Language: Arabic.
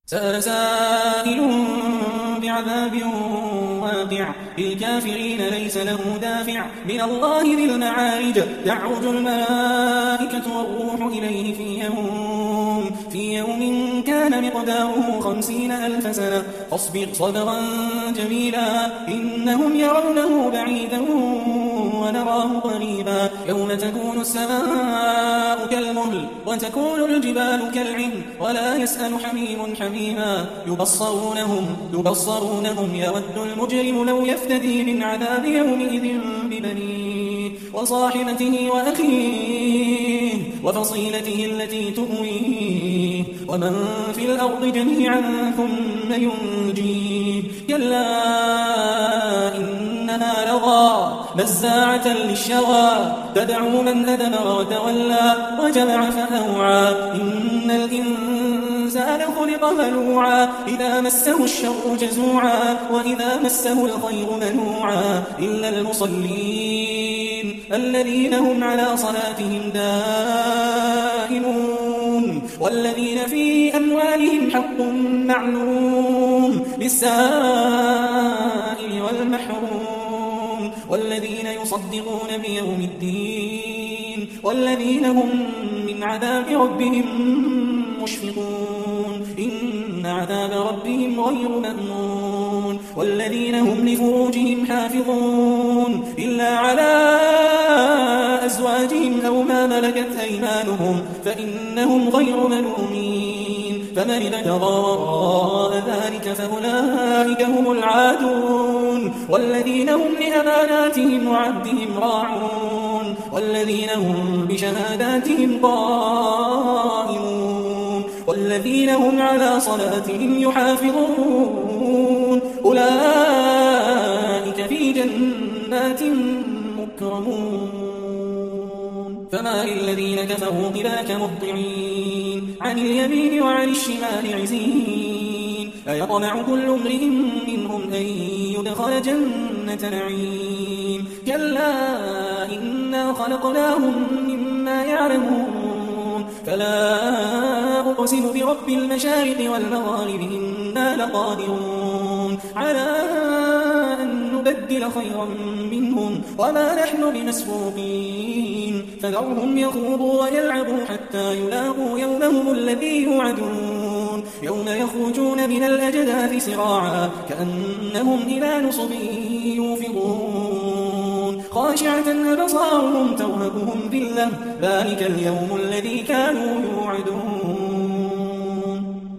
سأل سائل بعذاب واقع للكافرين ليس له دافع من الله ذي المعارج تعرج الملائكة والروح إليه في يوم كان مقداره 50,000 سنة فاصبر صبرا جميلا إنهم يرونه بعيدا ونراه قريبا يوم تكون السماء كالمهل وتكون الجبال كالعهن ولا يسأل حميم حميما يبصرونهم يود المجرم لو يفتدي من عذاب يومئذ ببنيه وصاحبته وأخيه وفصيلته التي تؤويه ومن في الأرض جميعا ثم ينجيه كلا إنها لظى نزاعة للشوى تدعو من أدبر وتولى وجمع فأوعى إن الإنسان خلق هلوعا إذا مسه الشر جزوعا وإذا مسه الخير منوعا إلا المصلين الذين هم على صلاتهم دائمون والذين في أموالهم حق معلوم للسائل والمحروم والذين يصدقون بيوم الدين والذين هم من عذاب ربهم مشفقون إن عذاب ربهم غير مأمون والذين هم لفروجهم حافظون إلا على أزواجهم أو ما ملكت أيمانهم فإنهم غير ملومين فمن ابتغى وراء ذلك فأولئك هم العادون والذين هم لأماناتهم وعهدهم راعون والذين هم بشهاداتهم قائمون والذين هم على صلاتهم يحافظون أولئك في جنات مكرمون فما للذين كفروا قبلك مهطعين عن اليمين وعن الشمال عزين أيطمع كل امرئ منهم أن يدخل جنة نعيم كلا إنا خلقناهم مما يعلمون فلا أقسم برب المشارق والمغارب إنا لقادرون على أن نبدل خيرا منهم وما نحن بمسبوقين فذرهم يخوضوا ويلعبوا حتى يلاقوا يومهم الذي يوعدون يوم يخرجون من الأجداث سراعا كأنهم إلى نصب يوفضون خاشعة أبصارهم ترهقهم ذلة ذلك اليوم الذي كانوا يوعدون